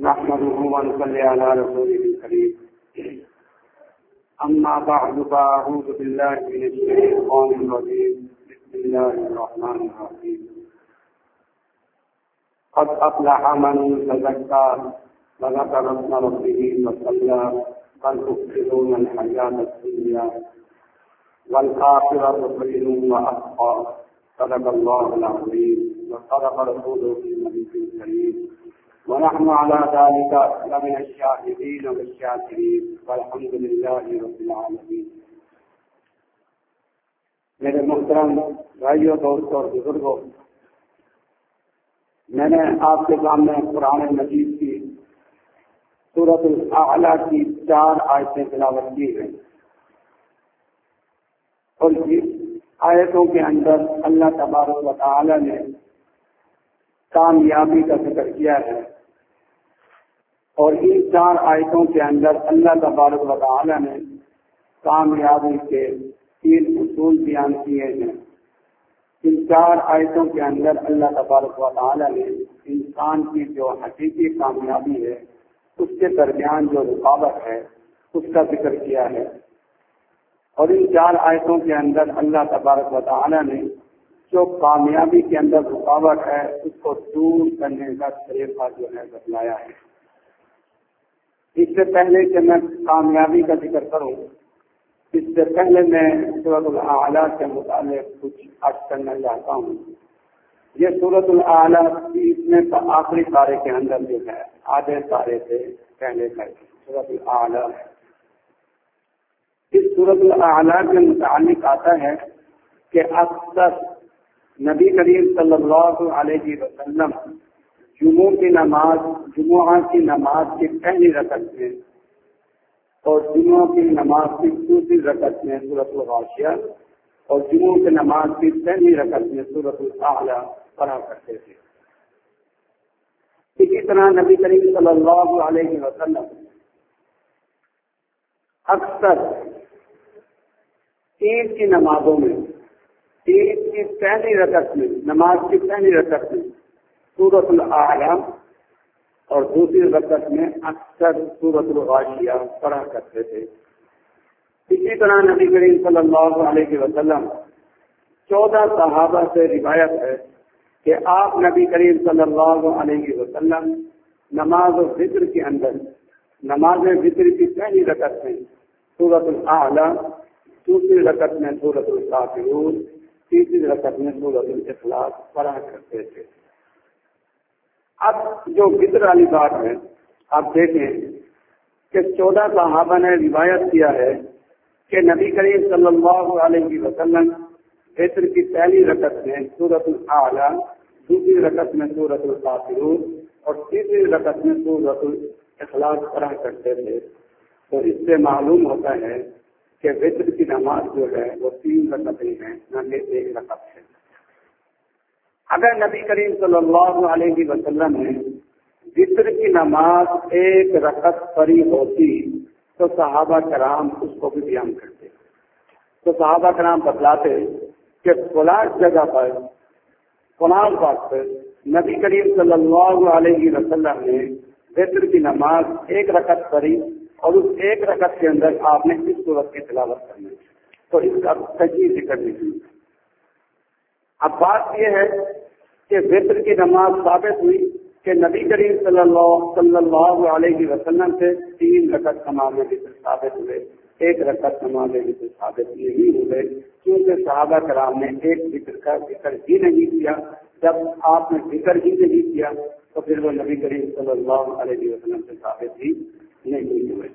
نحمده ونصلي على رسوله الكريم. أما بعد فأعوذ بالله من الشيطان الرجيم. بسم الله الرحمن الرحيم. قد أفلح من تزكى وذكر اسم ربه وصلى بل تؤثرون الحياة الدنيا والآخرة خير وأبقى. صدق الله العظيم وصدق رسوله النبي الكريم ونحن على ذلك لمن الشاهدين والشاكرين والحمد لله رب العالمين. میرے محترم بھائیوں، دوستوں اور بزرگوں، میں نے آپ کے سامنے قرآن مجید کی سورۃ الاعلیٰ کی 4 آیتیں تلاوت کی ہیں، اور اس آیتوں کے اندر اللہ تبارک و تعالی نے کامیابی کا ذکر کیا ہے، اور ان 4 آیتوں کے اندر اللہ تبارک و تعالی نے کامیابی کے 3 اصول بیان کیے ہیں. ان 4 آیتوں کے اندر اللہ تبارک و تعالی نے انسان کی جو حقیقی کامیابی ہے اس کے درمیان جو رکاوٹ ہے اس کا ذکر کیا ہے، اور ان 4 آیتوں کے اندر اللہ تبارک و تعالی نے جو کامیابی کے اندر رکاوٹ ہے اس کو دور کرنے کا طریقہ جو ہے بتلایا ہے. اس سے پہلے کہ میں کامیابی کا ذکر کروں، اس سے پہلے میں سورۃ الاعلیٰ کے متعلق کچھ عرض کرنا چاہتا ہوں. یہ سورۃ الاعلیٰ اس میں آخری پارے کے اندر جو ہے آدھے پارے سے پہلے کا سورۃ الاعلیٰ ہے. اس سورۃ الاعلیٰ کے متعلق آتا ہے کہ اکثر نبی کریم صلی اللہ علیہ وسلم جمعہ کی نماز کی پہلی رکعت میں اور جمعہ کی نماز کی دوسری رکعت میں سورۃ الغاشیہ اور جمعہ کی نماز کی پہلی رکعت میں سورۃ الاعلیٰ پڑھا کرتے تھے. اسی طرح نبی کریم صلی اللہ علیہ وسلم اکثر عید کی نمازوں میں عید کی پہلی رکعت میں نماز کی پہلی رکعت میں سورۃ الاعلیٰ اور دوسری رکعت میں اکثر سورۃ الغاشیہ پڑھا کرتے تھے. اسی طرح نبی کریم صلی اللہ علیہ وسلم 14 صحابہ سے روایت ہے کہ آپ نبی کریم صلی اللہ علیہ وسلم نماز وتر کے اندر نماز وتر کی پہلی رکعت میں سورۃ الاعلیٰ، دوسری رکعت میں سورۃ الکافرون، تیسری رکعت میں سورۃ الاخلاص پڑھا کرتے تھے. اب جو وتر والی بات ہے، آپ دیکھیں کہ 14 صحابہ نے روایت کیا ہے کہ نبی کریم صلی اللہ علیہ وسلم وتر کی پہلی رکعت میں سورۃ الاعلیٰ، دوسری رکعت میں سورۃ الکافرون اور تیسری رکعت میں سورۃ الاخلاص پڑھا کرتے تھے. تو اس سے معلوم ہوتا ہے کہ وتر کی نماز جو ہے وہ 3 رکعتیں ہیں، نہ کہ 1 رکعت ہے. اگر نبی کریم صلی اللہ علیہ وسلم نے وتر کی نماز 1 رکعت پڑھی ہوتی تو صحابہ کرام اس کو بھی بیان کرتے. تو صحابہ کرام بتلاتے کہ فلاں جگہ پر فلاں وقت پر نبی کریم صلی اللہ علیہ وسلم نے وتر کی نماز 1 رکعت پڑھی اور اس 1 رکعت کے اندر آپ نے اس سورت کی تلاوت کرنی ہے. تو اس کا صحیح ذکر نہیں. اب بات یہ ہے کہ وتر کی نماز ثابت ہوئی کہ نبی کریم صلی اللہ علیہ وسلم سے 3 رکعت نماز وتر ثابت ہوئے، 1 رکعت نماز وتر ثابت نہیں ہوئے، کیونکہ صحابہ کرام نے 1 وتر کا ذکر ہی نہیں کیا. جب آپ نے ذکر ہی نہیں کیا تو پھر وہ نبی کریم صلی اللہ علیہ وسلم سے ثابت ہی نہیں ہوئے.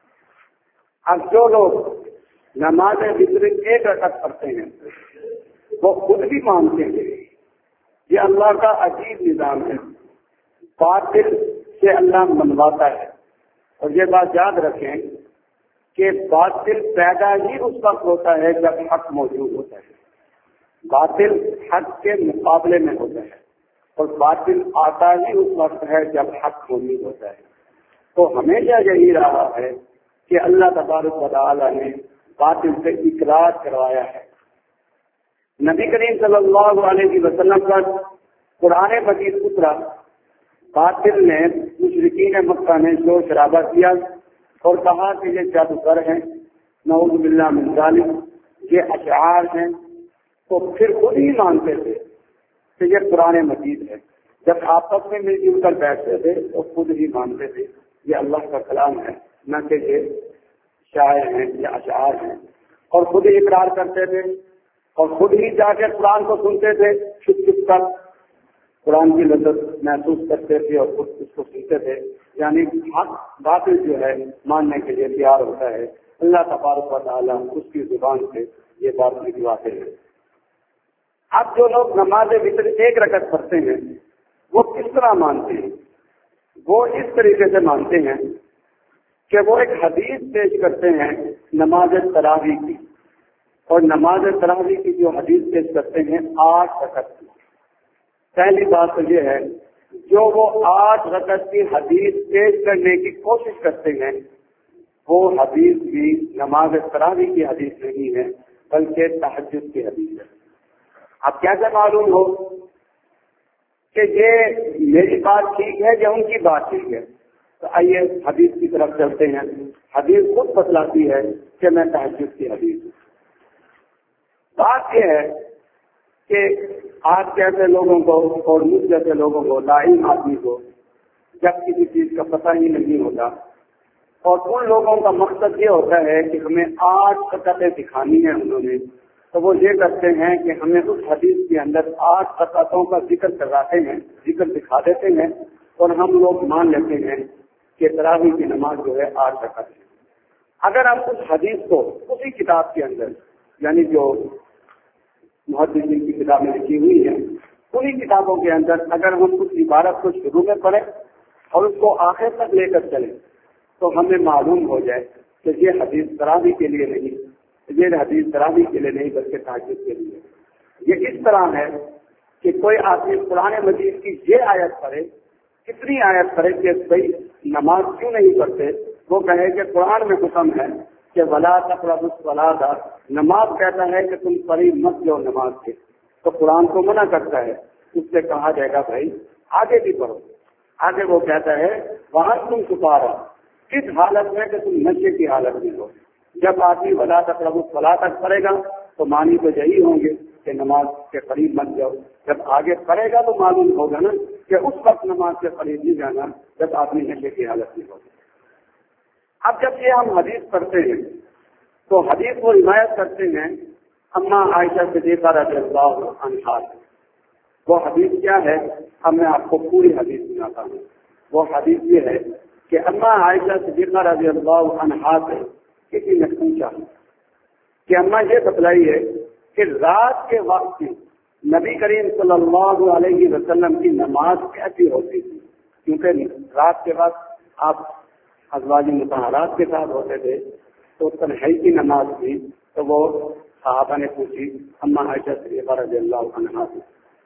اب جو لوگ نماز وتر 1 رکعت پڑھتے ہیں وہ خود بھی مانتے ہیں یہ اللہ کا عجیب نظام ہے، باطل سے اللہ منواتا ہے. اور یہ بات یاد رکھیں کہ باطل پیدا ہی اس وقت ہوتا ہے جب حق موجود ہوتا ہے. باطل حق کے مقابلے میں ہوتا ہے اور باطل آتا ہی اس وقت ہے جب حق موجود ہوتا ہے. تو ہمیشہ یہی رہا ہے کہ اللہ تبارک و تعالی نے باطل سے اقرار کروایا ہے. نبی کریم صلی اللہ علیہ وسلم پر قرآن مجید اترا باطل نے مشرکین مکہ نے شور شرابہ کیا اور کہا کہ یہ جادوگر ہیں، نعوذ باللہ من ذالک، یہ اشعار ہیں، تو پھر خود ہی مانتے تھے کہ یہ قرآن مجید ہے۔ جب آپس میں مل جل کر بیٹھتے تھے تو خود ہی مانتے تھے یہ اللہ کا کلام ہے، نہ کہ یہ شاعر ہیں یا اشعار ہیں، اور خود ہی اقرار کرتے تھے اور خود ہی جا کے قرآن کو سنتے تھے، چھپ چھپ کر قرآن کی لذت محسوس کرتے تھے اور خود اس کو سنتے تھے۔ یعنی حق باطل جو ہے ماننے کے لیے تیار ہوتا ہے، اللہ تبارک و تعالیٰ اس کی زبان سے یہ بات لکھواتے ہیں۔ اب جو لوگ نماز وتر ایک رکعت پڑھتے ہیں وہ کس طرح مانتے ہیں؟ وہ اس طریقے سے مانتے ہیں کہ وہ ایک حدیث پیش کرتے ہیں نماز تراویح کی، اور نماز تراویح کی جو حدیث پیش کرتے ہیں 8 رکعت کی۔ پہلی بات تو یہ ہے جو وہ 8 رکعت کی حدیث پیش کرنے کی کوشش کرتے ہیں وہ حدیث بھی نماز تراویح کی حدیث نہیں ہے بلکہ تہجد کی حدیث ہے۔ اب کیسے معلوم ہو کہ یہ میری بات ٹھیک ہے یا ان کی بات ٹھیک ہے؟ تو آئیے حدیث کی طرف چلتے ہیں۔ حدیث خود بتلاتی ہے کہ میں تہجد کی حدیث ہوں۔ بات یہ ہے کہ آج جیسے لوگوں کو اور مجھ جیسے لوگوں کو، لائن آدمی کو جب کسی چیز کا پتہ ہی نہیں ہوتا، اور ان لوگوں کا مقصد یہ ہوتا ہے کہ ہمیں 8 رکعتیں دکھانی ہیں انہوں نے، تو وہ یہ کرتے ہیں کہ ہمیں اس حدیث کے اندر 8 رکعتوں کا ذکر کراتے ہیں، ذکر دکھا دیتے ہیں، اور ہم لوگ مان لیتے ہیں کہ تراویح کی نماز جو ہے 8 رکعت ہے۔ اگر ہم اس حدیث کو اسی کتاب کے اندر، یعنی جو محدثین کی کتابیں لکھی ہوئی ہیں انہی کتابوں کے اندر اگر ہم اس عبارت کو شروع میں پڑھیں اور اس کو آخر تک لے کر چلیں تو ہمیں معلوم ہو جائے کہ یہ حدیث تراویح کے لیے نہیں، یہ حدیث تراویح کے لیے نہیں بلکہ تہجد کے لیے۔ یہ اس طرح ہے کہ کوئی آدمی قرآن مجید کی یہ آیت پڑھے، کتنی آیت پڑھے کہ بھائی نماز کیوں نہیں پڑھتے، وہ کہے کہ قرآن میں حکم ہے کہ ولا تقربوا الصلاۃ، نماز کہتا ہے کہ تم قریب مت جاؤ نماز کے، تو قرآن کو منع کرتا ہے۔ اس سے کہا جائے گا بھائی آگے بھی پڑھو۔ آگے وہ کہتا ہے وہاں تم سپارا، کس حالت میں کہ تم نشے کی حالت میں ہو۔ جب آدمی ولا تقربوا الصلاۃ تک پڑھے گا تو معنی تو یہی ہوں گے کہ نماز کے قریب مت جاؤ۔ جب آگے پڑھے گا تو معلوم ہوگا نا کہ اس وقت نماز کے قریب نہیں جانا جب آدمی نشے کی حالت میں ہوگا۔ اب جب یہ ہم حدیث پڑھتے ہیں تو حدیث کو روایت کرتے ہیں اما عائشہ صدیقہ رضی اللہ عنہا۔ وہ حدیث کیا ہے؟ اب میں آپ کو پوری حدیث سناتا ہوں۔ وہ حدیث یہ ہے کہ اما عائشہ صدیقہ رضی اللہ عنہا سے کسی نے پوچھا کہ اما یہ بتلائیے کہ رات کے وقت نبی کریم صلی اللہ علیہ وسلم کی نماز کیسی ہوتی تھی، کیونکہ رات کے وقت آپ ازواج مطہرات کے ساتھ ہوتے تھے تو تنہائی کی نماز تھی، تو وہ صحابہ نے پوچھی اما عائشہ صدیقہ رضی اللہ عنہا سے۔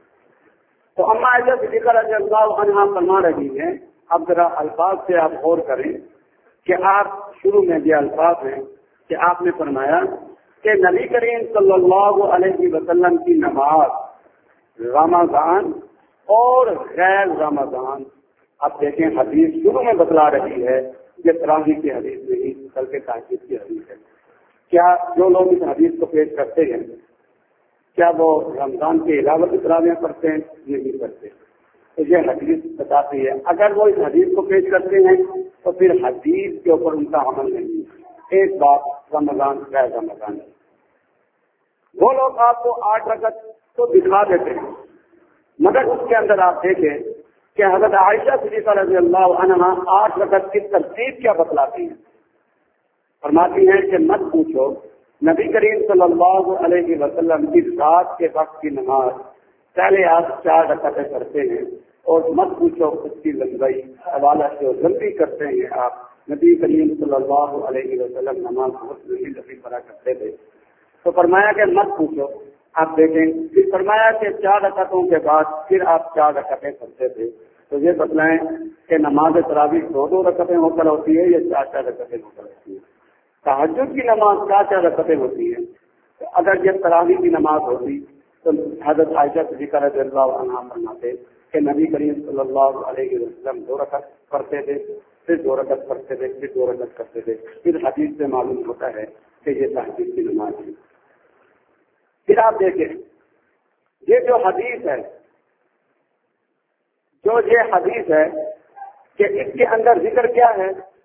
تو اما عائشہ صدیقہ رضی اللہ عنہا فرما رہی ہیں، اب ذرا الفاظ سے آپ غور کریں کہ آپ شروع میں یہ الفاظ ہیں کہ آپ نے فرمایا کہ نبی کریم صلی اللہ علیہ وسلم کی نماز رمضان اور غیر رمضان، اب دیکھیں حدیث شروع میں بتلا رہی ہے یہ تراویح کی حدیث نہیں بلکہ تہجد کی حدیث ہے۔ کیا جو لوگ اس حدیث کو پیش کرتے ہیں کیا وہ رمضان کے علاوہ بھی تراویح پڑھتے ہیں؟ نہیں کرتے۔ تو یہ حدیث بتاتی ہے اگر وہ اس حدیث کو پیش کرتے ہیں تو پھر حدیث کے اوپر ان کا عمل نہیں ہے۔ ایک بات رمضان غیر رمضان ہے۔ وہ لوگ آپ کو 8 رکعت تو دکھا دیتے ہیں مگر اس کے اندر آپ دیکھیں کہ حضرت عائشہ صدیقہ رضی اللہ عنہا 8 رکعت کی ترتیب کیا بتلاتی ہیں۔ فرماتی ہیں کہ مت پوچھو، نبی کریم صلی اللہ علیہ وسلم کی رات کے وقت کی نماز پہلے آپ 4 رکعتیں کرتے ہیں اور مت پوچھو اس کی لمبائی، حوالہ سے لمبی کرتے ہیں آپ۔ نبی کریم صلی اللہ علیہ وسلم نماز بہت لمبی پڑھا کرتے تھے، تو فرمایا کہ مت پوچھو۔ آپ دیکھیں پھر فرمایا کہ 4 رکعتوں کے بعد پھر آپ 4 رکعتیں کرتے تھے، تو یہ بتلائیں کہ نماز تراویح 2 رکعتیں ہو کر ہوتی ہے یا 4 رکعتیں ہو کر ہوتی ہے؟ تہجد کی نماز 4 رکعتیں ہوتی ہے۔ تو اگر یہ تراویح کی نماز ہوتی تو حضرت عائشہ صدیقہ رضی اللہ عنہا فرماتے کہ نبی کریم صلی اللہ علیہ وسلم 2 رکعت پڑھتے تھے، پھر 2 رکعت پڑھتے تھے، پھر 2 رکعت کرتے تھے۔ پھر حدیث سے معلوم ہوتا ہے کہ یہ تہجد کی نماز ہے۔ پھر آپ دیکھیں یہ جو حدیث ہے کہ اس کے اندر ذکر کیا ہے؟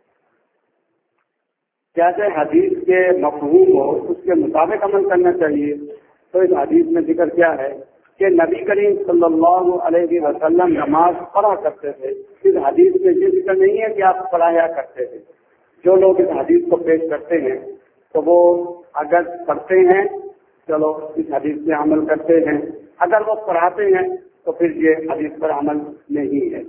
جیسے حدیث کے مفہوم ہو اس کے مطابق عمل کرنا چاہیے، تو اس حدیث میں ذکر کیا ہے کہ نبی کریم صلی اللہ علیہ وسلم نماز پڑھا کرتے تھے۔ اس حدیث میں یہ ذکر نہیں ہے کہ آپ پڑھایا کرتے تھے۔ جو لوگ اس حدیث کو پیش کرتے ہیں تو وہ اگر پڑھتے ہیں چلو اس حدیث سے عمل کرتے ہیں، اگر وہ پڑھاتے ہیں تو پھر یہ حدیث پر عمل نہیں ہے۔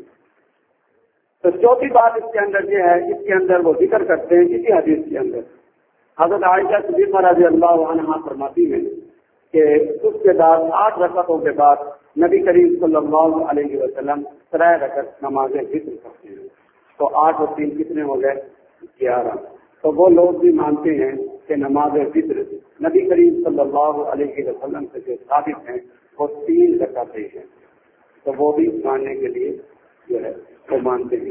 تو چوتھی بات اس کے اندر یہ ہے، اس کے اندر وہ ذکر کرتے ہیں اسی حدیث کے اندر حضرت عائشہ صدیقہ رضی اللہ عنہا فرماتی ہیں کہ اس کے بعد 8 رکعتوں کے بعد نبی کریم صلی اللہ علیہ وسلم 3 رکعت نماز فطر پڑھتے ہیں۔ تو 8 اور 3 کتنے ہو گئے؟ 11۔ تو وہ لوگ بھی مانتے ہیں کہ نماز فطر نبی کریم صلی اللہ علیہ وسلم سے جو ثابت ہیں وہ 3 رکعتیں ہیں، تو وہ بھی ماننے کے لیے جو ہے وہ مانتے ہیں۔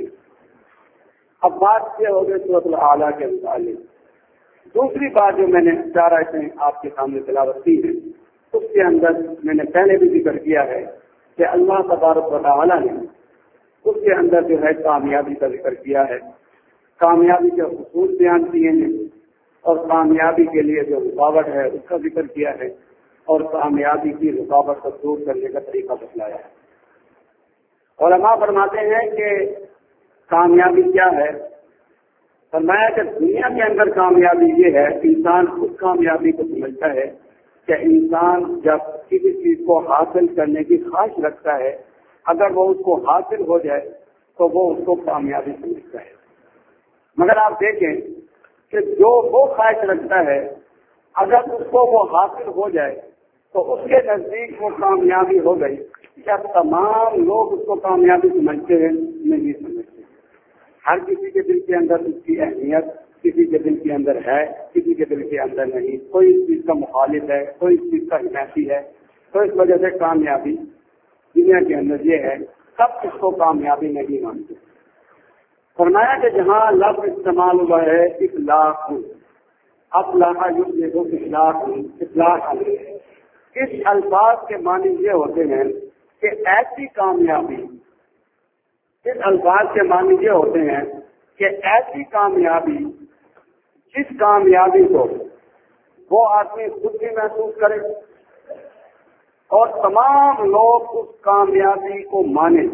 اب بات یہ ہو گئی سورۃ الاعلیٰ کے متعلق۔ دوسری بات جو میں نے 4 آیتیں آپ کے سامنے تلاوت کی ہے، اس کے اندر میں نے پہلے بھی ذکر کیا ہے کہ اللہ تبارک و تعالیٰ نے اس کے اندر جو ہے کامیابی کا ذکر کیا ہے، کامیابی کے اصول بیان کیے ہیں، اور کامیابی کے لیے جو رکاوٹ ہے اس کا ذکر کیا ہے، اور کامیابی کی رکاوٹ کو دور کرنے کا طریقہ بتلایا ہے۔ علماء فرماتے ہیں کہ کامیابی کیا ہے؟ فرمایا کہ دنیا کے اندر کامیابی یہ ہے، انسان اس کامیابی کو سمجھتا ہے کہ انسان جب کسی چیز کو حاصل کرنے کی خواہش رکھتا ہے، اگر وہ اس کو حاصل ہو جائے تو وہ اس کو کامیابی سمجھتا ہے۔ مگر آپ دیکھیں کہ جو وہ خواہش رکھتا ہے اگر اس کو وہ حاصل ہو جائے تو اس کے نزدیک وہ کامیابی ہو گئی۔ کیا تمام لوگ اس کو کامیابی سمجھتے ہیں؟ نہیں سمجھتے۔ ہر کسی کے دل کے اندر اس کی اہمیت کسی کے دل کے اندر ہے، کسی کے دل کے اندر نہیں۔ کوئی اس چیز کا مخالف ہے، کوئی اس چیز کا حمایتی ہے۔ تو اس وجہ سے کامیابی دنیا کے اندر یہ ہے، سب اس کو کامیابی نہیں مانتے۔ فرمایا کہ جہاں لفظ استعمال ہوا ہے اصلاح، اصلاح اس الفاظ کے معنی یہ ہوتے ہیں کہ ایسی کامیابی، اس الفاظ کے معنی یہ ہوتے ہیں کہ ایسی کامیابی جس کامیابی کو وہ آدمی خود بھی محسوس کرے اور تمام لوگ اس کامیابی کو مانیں۔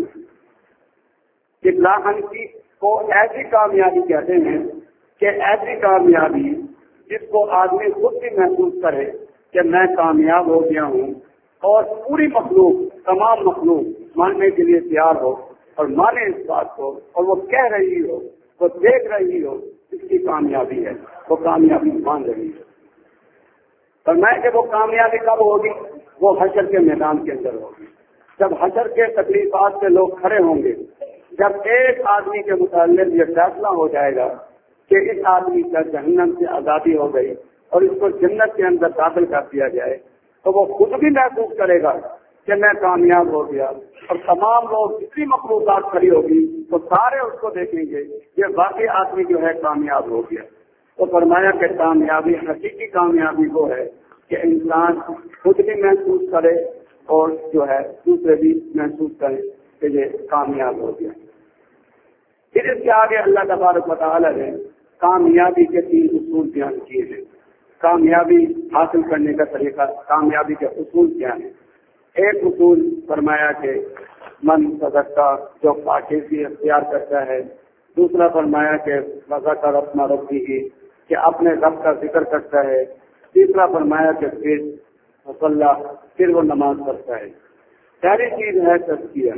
اصلاح کو ایسی کامیابی کہتے ہیں کہ ایسی کامیابی جس کو آدمی خود بھی محسوس کرے کہ میں کامیاب ہو گیا ہوں، اور پوری مخلوق، تمام مخلوق ماننے کے لیے تیار ہو اور مانے اس بات کو، اور وہ کہہ رہی ہو، وہ دیکھ رہی ہو اس کی کامیابی ہے، وہ کامیابی مان رہی ہے۔ فرمایا کہ وہ کامیابی کب ہوگی؟ وہ حشر کے میدان کے اندر ہوگی، جب حشر کے تکلیفات سے لوگ کھڑے ہوں گے، جب ایک آدمی کے متعلق یہ فیصلہ ہو جائے گا کہ اس آدمی کا جہنم سے آزادی ہو گئی اور اس کو جنت کے اندر داخل کر دیا جائے، تو وہ خود بھی محسوس کرے گا کہ میں کامیاب ہو گیا، اور تمام لوگ جتنی مخلوقات کھڑی ہوگی تو سارے اس کو دیکھیں گے یہ واقعی آدمی جو ہے کامیاب ہو گیا۔ تو فرمایا کہ کامیابی، حقیقی کامیابی وہ ہے کہ انسان خود بھی محسوس کرے اور جو ہے دوسرے بھی محسوس کرے کہ یہ کامیاب ہو گیا۔ پھر اس کے آگے اللہ تبارک و تعالیٰ نے کامیابی کے 3 اصول بیان کیے ہیں۔ کامیابی حاصل کرنے کا طریقہ، کامیابی کے اصول کیا ہیں؟ ایک اصول فرمایا کہ من صدقہ، جو پاکیزگی اختیار کرتا ہے۔ دوسرا فرمایا کہ ذکر اپنا ربی کی، کہ اپنے رب کا ذکر کرتا ہے۔ تیسرا فرمایا کہ پھر وہ نماز پڑھتا ہے۔ پہلی چیز ہے تزکیہ،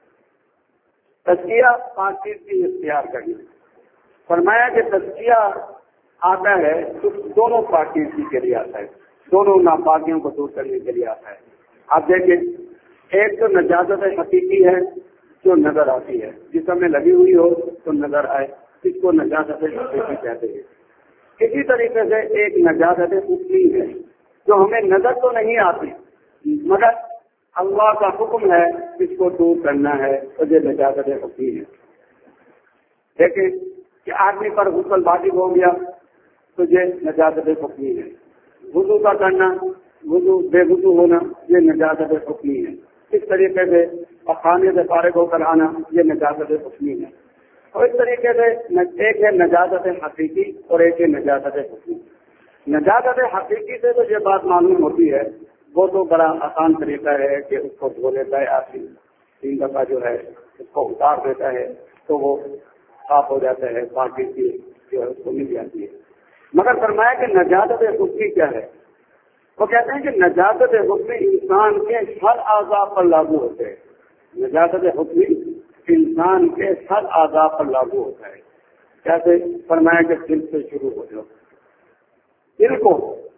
تزکیہ پاکیزگی اختیار کرنا۔ فرمایا کہ تزکیہ آتا ہے تو دونوں پاکیزگی کے لیے آتا ہے، دونوں ناپاکیوں کو دور کرنے کے لیے آتا ہے۔ آپ دیکھیں، ایک تو نجاست حقیقی ہے جو نظر آتی ہے، جسم میں لگی ہوئی ہو تو نظر آئے، اس کو نجاست حقیقی کہتے ہیں۔ اسی طریقے سے ایک نجاست اصلی ہے جو ہمیں نظر تو نہیں آتی، مگر اللہ کا حکم ہے اس کو دور کرنا ہے تو یہ نجاست حکمی ہے. لیکن کہ آدمی پر غسل واجب ہو گیا تو یہ نجاست حکمی ہے. وضو کا کرنا، وضو بے وضو ہونا، یہ نجاست حکمی ہے. اس طریقے سے پخانے سے فارغ ہو کر آنا، یہ نجاست حکمی ہے. اور اس طریقے سے ایک ہے نجاست حقیقی اور ایک ہے نجاست حکمی. نجاست حقیقی سے تو یہ بات معلوم ہوتی ہے، وہ تو بڑا آسان طریقہ ہے کہ اس کو دھو لیتا ہے آدمی، 3 دفعہ جو ہے اس کو اتار دیتا ہے تو وہ صاف ہو جاتا ہے، باقی کی جو ہے اس کو مل جاتی ہے. مگر فرمایا کہ نجاست حکمی کیا ہے؟ وہ کہتے ہیں کہ نجاست حکمی انسان کے ہر اعضاء پر لاگو ہوتے ہیں. نجاست حکمی انسان کے ہر اعضاء پر لاگو ہوتا ہے. کیسے؟ فرمایا کہ دل سے شروع ہو جاؤ. دل کو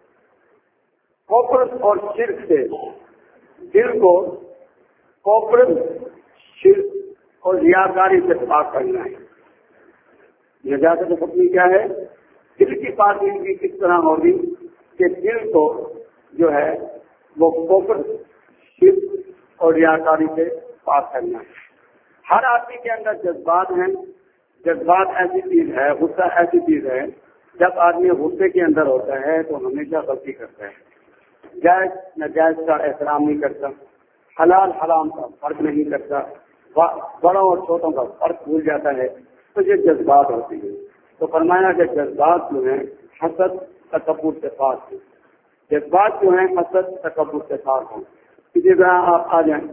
کوپر اور شرک سے، دل کو کوپر، شرک اور ریاکاری سے پاک کرنا ہے. نجاست حکمی کیا ہے؟ دل کی پاکیزگی کس طرح ہوگی کہ دل کو جو ہے وہ کوپر، شرک اور ریاکاری سے پاک کرنا ہے. ہر آدمی کے اندر جذبات ہیں. جذبات ایسی چیز ہے، غصہ ایسی چیز ہے، جب آدمی غصے کے اندر ہوتا ہے تو ہمیشہ غلطی کرتا ہے. جائز ناجائز کا احترام نہیں کرتا، حلال حرام کا فرق نہیں کرتا، بڑوں اور چھوٹوں کا فرق بھول جاتا ہے. تو یہ جذبات ہوتی ہیں. تو فرمایا کہ جذبات جو ہیں حسد تکبر سے پاک ہیں. جذبات جو ہیں حسد تکبر سے پاک ہوں. اسی طرح آپ آ جائیں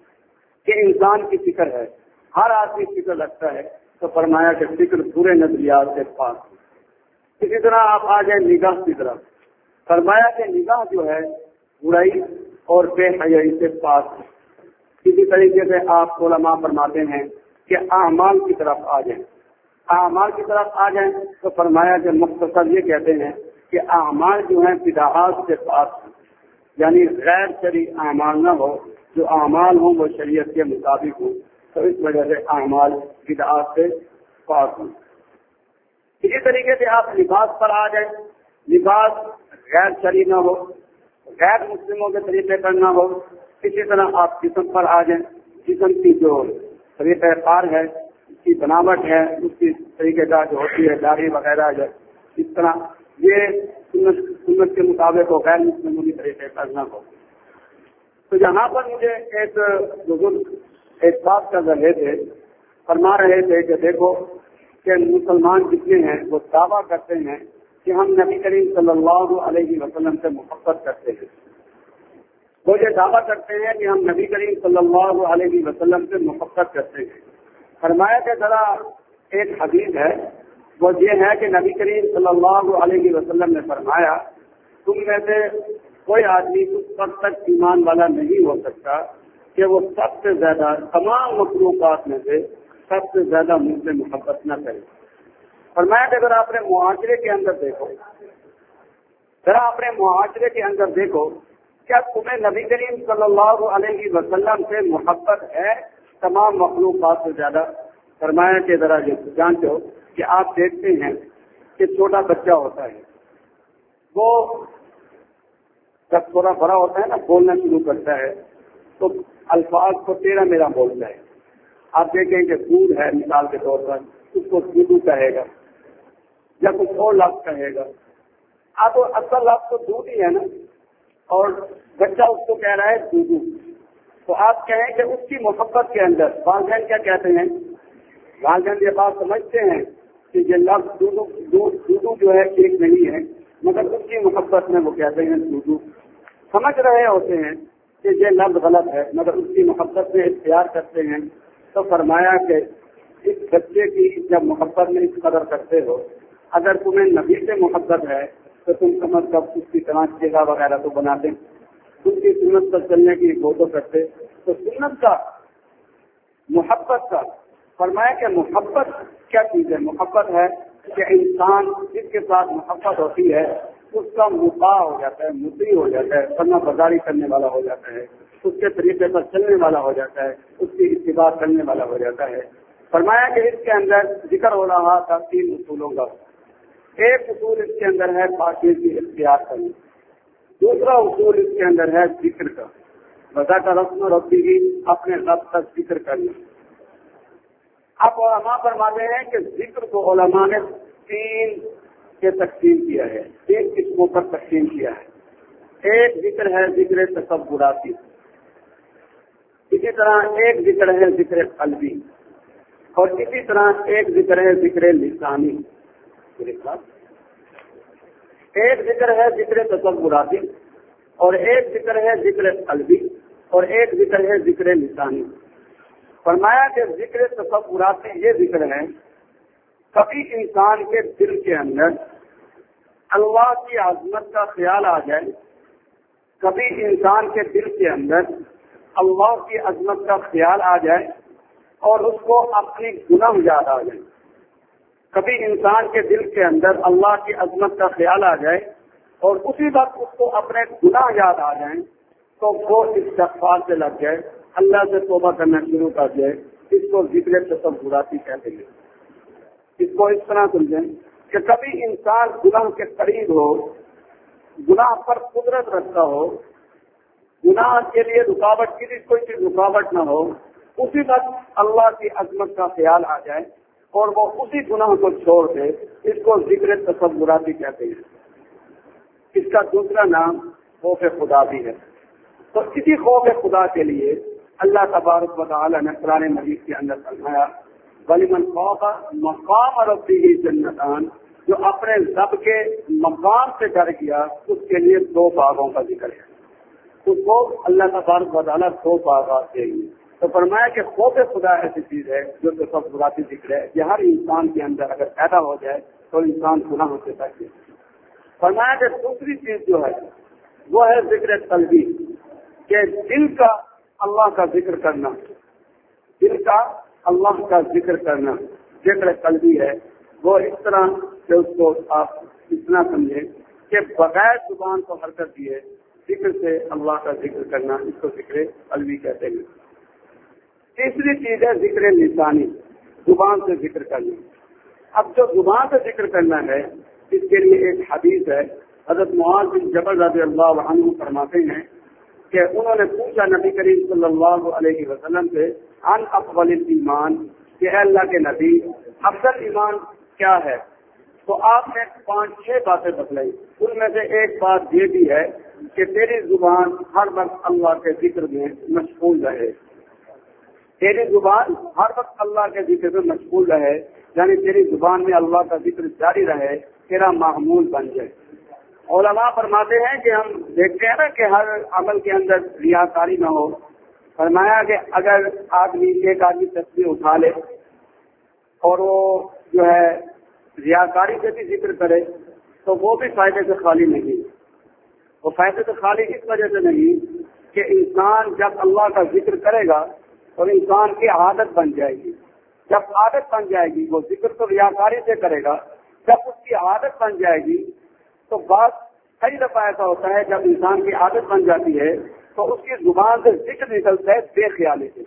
کہ انسان کی فکر ہے، ہر آدمی فکر رکھتا ہے، تو فرمایا کہ فکر پورے نظریات سے پاک ہے. اسی طرح آپ آ جائیں نگاہ کی طرف. فرمایا کہ نگاہ جو ہے برائی اور بے حیائی سے پاک ہے. اسی طریقے سے آپ علماء فرماتے ہیں کہ اعمال کی طرف آ جائیں. اعمال کی طرف آ جائیں تو فرمایا کہ مختصر یہ کہتے ہیں کہ اعمال جو ہیں بدعات سے پاک ہیں. یعنی غیر شرعی اعمال نہ ہو، جو اعمال ہوں وہ شریعت کے مطابق ہوں. تو اس وجہ سے اعمال بدعات سے پاک ہوں. اسی طریقے سے آپ لباس پر آ جائیں. لباس غیر شرعی نہ ہو، غیر مسلموں کے طریقے پر نہ ہو. اسی طرح آپ جسم پر آ جائیں. جسم کی جو طریقہ کار ہے، اس کی بناوٹ ہے، اس کی طریقے کا جو ہوتی ہے داڑھی وغیرہ ہے، اس طرح یہ سنت کے مطابق ہو، غیر مسلموں کی طریقے پر نہ ہو. تو یہاں پر مجھے ایک بزرگ ایک بات کر رہے تھے، فرما رہے تھے کہ دیکھو کہ مسلمان جتنے ہیں وہ دعویٰ کرتے ہیں کہ ہم نبی کریم صلی اللہ علیہ وسلم سے محبت کرتے ہیں. وہ یہ دعویٰ کرتے ہیں کہ ہم نبی کریم صلی اللہ علیہ وسلم سے محبت کرتے ہیں. فرمایا کہ ذرا ایک حدیث ہے، وہ یہ ہے کہ نبی کریم صلی اللہ علیہ وسلم نے فرمایا تم میں سے کوئی آدمی اس وقت تک ایمان والا نہیں ہو سکتا کہ وہ سب سے زیادہ تمام مخلوقات میں سے سب سے زیادہ مجھ سے محبت نہ کرے. فرمایا کہ اگر اپنے معاشرے کے اندر دیکھو، ذرا اپنے معاشرے کے اندر دیکھو، کیا تمہیں نبی کریم صلی اللہ علیہ وسلم سے محبت ہے تمام مخلوقات سے زیادہ؟ فرمایا کہ ذرا یہ جانتے ہو کہ آپ دیکھتے ہیں کہ چھوٹا بچہ ہوتا ہے، وہ جب تھوڑا بڑا ہوتا ہے نا، بولنا شروع کرتا ہے تو الفاظ کو تیرا میرا بولتا ہے. آپ دیکھیں کہ دودھ ہے مثال کے طور پر، اس کو دودھ کہے گا یا کچھ اور لفظ کہے گا. آپ اصل لفظ تو دودھ ہی ہے نا، اور بچہ اس کو کہہ رہا ہے دودھ. تو آپ کہیں کہ اس کی محبت کے اندر والدین کیا کہتے ہیں؟ والدین یہ بات سمجھتے ہیں کہ یہ لفظ دودھ جو ہے ایک نہیں ہے، مگر اس کی محبت میں وہ کہتے ہیں دودھ. سمجھ رہے ہوتے ہیں کہ یہ لفظ غلط ہے، مگر اس کی محبت میں اختیار کرتے ہیں. تو فرمایا کہ اس بچے کی جب محبت میں اس قدر کرتے ہو، اگر تمہیں نبی سے محبت ہے تو تم کم از کم اس کی طرح چہرہ وغیرہ تو بناتے، اس کی سنت پر چلنے کی فوٹو کرتے. تو سنت کا، محبت کا، فرمایا کہ محبت کیا چیز ہے؟ محبت ہے کہ انسان جس کے ساتھ محبت ہوتی ہے اس کا مطاع ہو جاتا ہے، مطیع ہو جاتا ہے، فرما برداری کرنے والا ہو جاتا ہے، اس کے طریقے پر چلنے والا ہو جاتا ہے، اس کی اتباع کرنے والا ہو جاتا ہے. فرمایا کہ اس کے اندر ذکر ہو رہا تھا 3 اصولوں کا. ایک اصول اس کے اندر ہے پاکیزگی اختیار کرنا، دوسرا اصول اس کے اندر ہے ذکر کا، وذکر اسم ربہ، اپنے رب کا ذکر کرنا۔ اب علماء فرماتے ہیں کہ ذکر کو علماء نے 3 کے تقسیم کیا ہے، 3 قسموں پر تقسیم کیا ہے۔ ایک ذکر ہے ذکر تصوراتی، اسی طرح ایک ذکر ہے ذکر قلبی، اور اسی طرح ایک ذکر ہے ذکر لسانی۔ ایک ذکر ہے ذکر تصوراتی، اور ایک ذکر ہے ذکر قلبی، اور ایک ذکر ہے ذکر لسانی۔ فرمایا کہ ذکر تصوراتی یہ ذکر ہے، کبھی انسان کے دل کے اندر اللہ کی عظمت کا خیال آ جائے، کبھی انسان کے دل کے اندر اللہ کی عظمت کا خیال آ جائے اور اس کو اپنی گناہ یاد آ جائے۔ کبھی انسان کے دل کے اندر اللہ کی عظمت کا خیال آ جائے اور اسی وقت اس کو اپنے گناہ یاد آ جائیں تو وہ استغفار سے لگ جائے، اللہ سے توبہ کرنا شروع کر جائے۔ اس کو ذکر تصوراتی کہتے ہیں۔ اس کو اس طرح سمجھیں کہ کبھی انسان گناہ کے قریب ہو، گناہ پر قدرت رکھتا ہو، گناہ کے لیے رکاوٹ کی کوئی چیز رکاوٹ نہ ہو، اسی وقت اللہ کی عظمت کا خیال آ جائے اور وہ اسی گناہ کو چھوڑ دے۔ اس کو ذکر تصوراتی کہتے ہیں۔ اس کا دوسرا نام خوف خدا بھی ہے۔ تو اسی خوف خدا کے لیے اللہ تبارک و تعالی نے قرآن مجید کے اندر فرمایا وَلِمَنْ خَافَ مَقَامَ رَبِّهِ جَنَّتَانِ، جو اپنے رب کے مقام سے ڈر گیا اس کے لیے 2 باغوں کا ذکر ہے۔ اس کو اللہ تبارک و تعالی 2 باغات دیں گے۔ تو فرمایا کہ خوف خدا ایسی چیز ہے جو تصوراتی ذکر ہے، یہ ہر انسان کے اندر اگر پیدا ہو جائے تو انسان گناہوں سے بچے۔ فرمایا کہ دوسری چیز جو ہے وہ ہے ذکر قلبی، کہ دل کا اللہ کا ذکر کرنا، دل کا اللہ کا ذکر کرنا ذکر قلبی ہے۔ وہ اس طرح کہ اس کو آپ اتنا سمجھیں کہ بغیر زبان کو حرکت دیے ذکر سے اللہ کا ذکر کرنا، اس کو ذکر قلبی کہتے ہیں۔ تیسری چیز ہے ذکر لسانی، زبان سے ذکر کرنا۔ اب جو زبان سے ذکر کرنا ہے اس کے لیے ایک حدیث ہے، حضرت معاذ بن جبل رضی اللہ عنہ فرماتے ہیں کہ انہوں نے پوچھا نبی کریم صلی اللہ علیہ وسلم سے عن افضل الایمان، کہ اے اللہ کے نبی افضل ایمان کیا ہے؟ تو آپ نے 5-6 باتیں بتلائی۔ ان میں سے ایک بات یہ بھی ہے کہ تیری زبان ہر وقت اللہ کے ذکر میں مشغول رہے، تیری زبان ہر وقت اللہ کے ذکر میں مشغول رہے، یعنی تیری زبان میں اللہ کا ذکر جاری رہے، تیرا معمول بن جائے۔ علماء فرماتے ہیں کہ ہم دیکھتے ہیں نا کہ ہر عمل کے اندر ریاکاری نہ ہو۔ فرمایا کہ اگر ایک آدمی تصویر اٹھا لے اور وہ جو ہے ریاکاری سے بھی ذکر کرے تو وہ بھی فائدے سے خالی نہیں۔ وہ فائدے سے خالی اس وجہ سے نہیں کہ انسان جب اللہ کا ذکر کرے گا اور انسان کی عادت بن جائے گی، جب عادت بن جائے گی، وہ ذکر تو ریاکاری سے کرے گا، جب اس کی عادت بن جائے گی تو بات کئی دفعہ ایسا ہوتا ہے جب انسان کی عادت بن جاتی ہے تو اس کی زبان سے ذکر نکلتا ہے بے خیالی سے،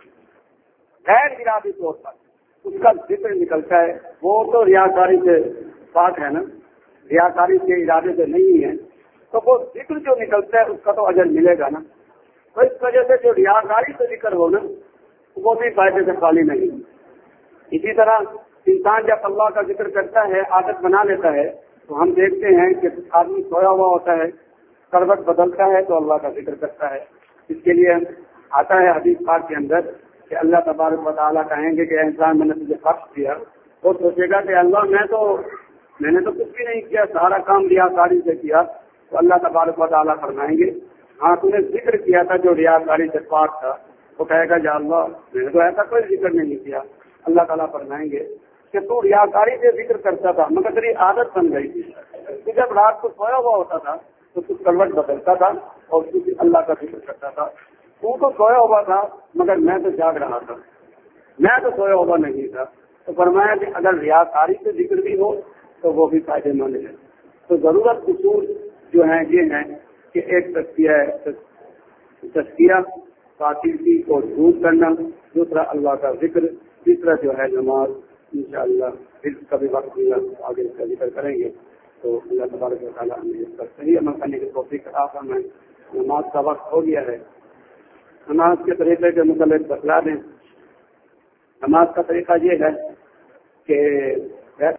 غیر ارادی طور پر اس کا ذکر نکلتا ہے۔ وہ تو ریاکاری سے پاک ہے نا، ریاکاری کے ارادے سے نہیں ہے، تو وہ ذکر جو نکلتا ہے اس کا تو اجر ملے گا نا۔ تو اس وجہ سے جو ریاکاری سے ذکر ہو نا وہ بھی فائدے سے خالی نہیں۔ اسی طرح انسان جب اللہ کا ذکر کرتا ہے، عادت بنا لیتا ہے، تو ہم دیکھتے ہیں کہ آدمی سویا ہوا ہوتا ہے، کروٹ بدلتا ہے تو اللہ کا ذکر کرتا ہے۔ اس کے لیے آتا ہے حدیث پاک کے اندر کہ اللہ تبارک و تعالیٰ کہیں گے کہ انسان میں نے تجھے بخش دیا، وہ سوچے گا کہ اللہ میں نے تو کچھ بھی نہیں کیا، سارا کام ریاکاری سے کیا۔ تو اللہ تبارک و تعالیٰ فرمائیں گے ہاں تو نے ذکر کیا تھا جو ریاکاری سے پاک تھا۔ وہ کہے گا یا اللہ میں نے تو ایسا کوئی ذکر نہیں کیا۔ اللہ تعالیٰ فرمائیں گے کہ تو ریاکاری سے ذکر کرتا تھا مگر تیری عادت بن گئی تھی، تو جب رات کو سویا ہوا ہوتا تھا تو تو کروٹ بدلتا تھا اور اللہ کا ذکر کرتا تھا۔ تو سویا ہوا تھا مگر میں تو جاگ رہا تھا، میں تو سویا ہوا نہیں تھا۔ تو فرمایا کہ اگر ریاکاری سے ذکر بھی ہو تو وہ بھی فائدے مند ہے۔ تو ضرورت اصول جو ہیں یہ ہیں کہ ایک تزکیہ پاکیزگی کو دور کرنا، دوسرا اللہ کا ذکر، تیسرا جو ہے نماز۔ انشاءاللہ پھر کبھی وقت ملا آگے اس کا ذکر کریں گے۔ تو اللہ تبارک و تعالیٰ ہمیں اس پر صحیح عمل کرنے کی توفیق عطا فرمائے۔ نماز کا وقت ہو گیا ہے۔ نماز کے طریقے کے متعلق بتلا دیں۔ نماز کا طریقہ یہ ہے کہ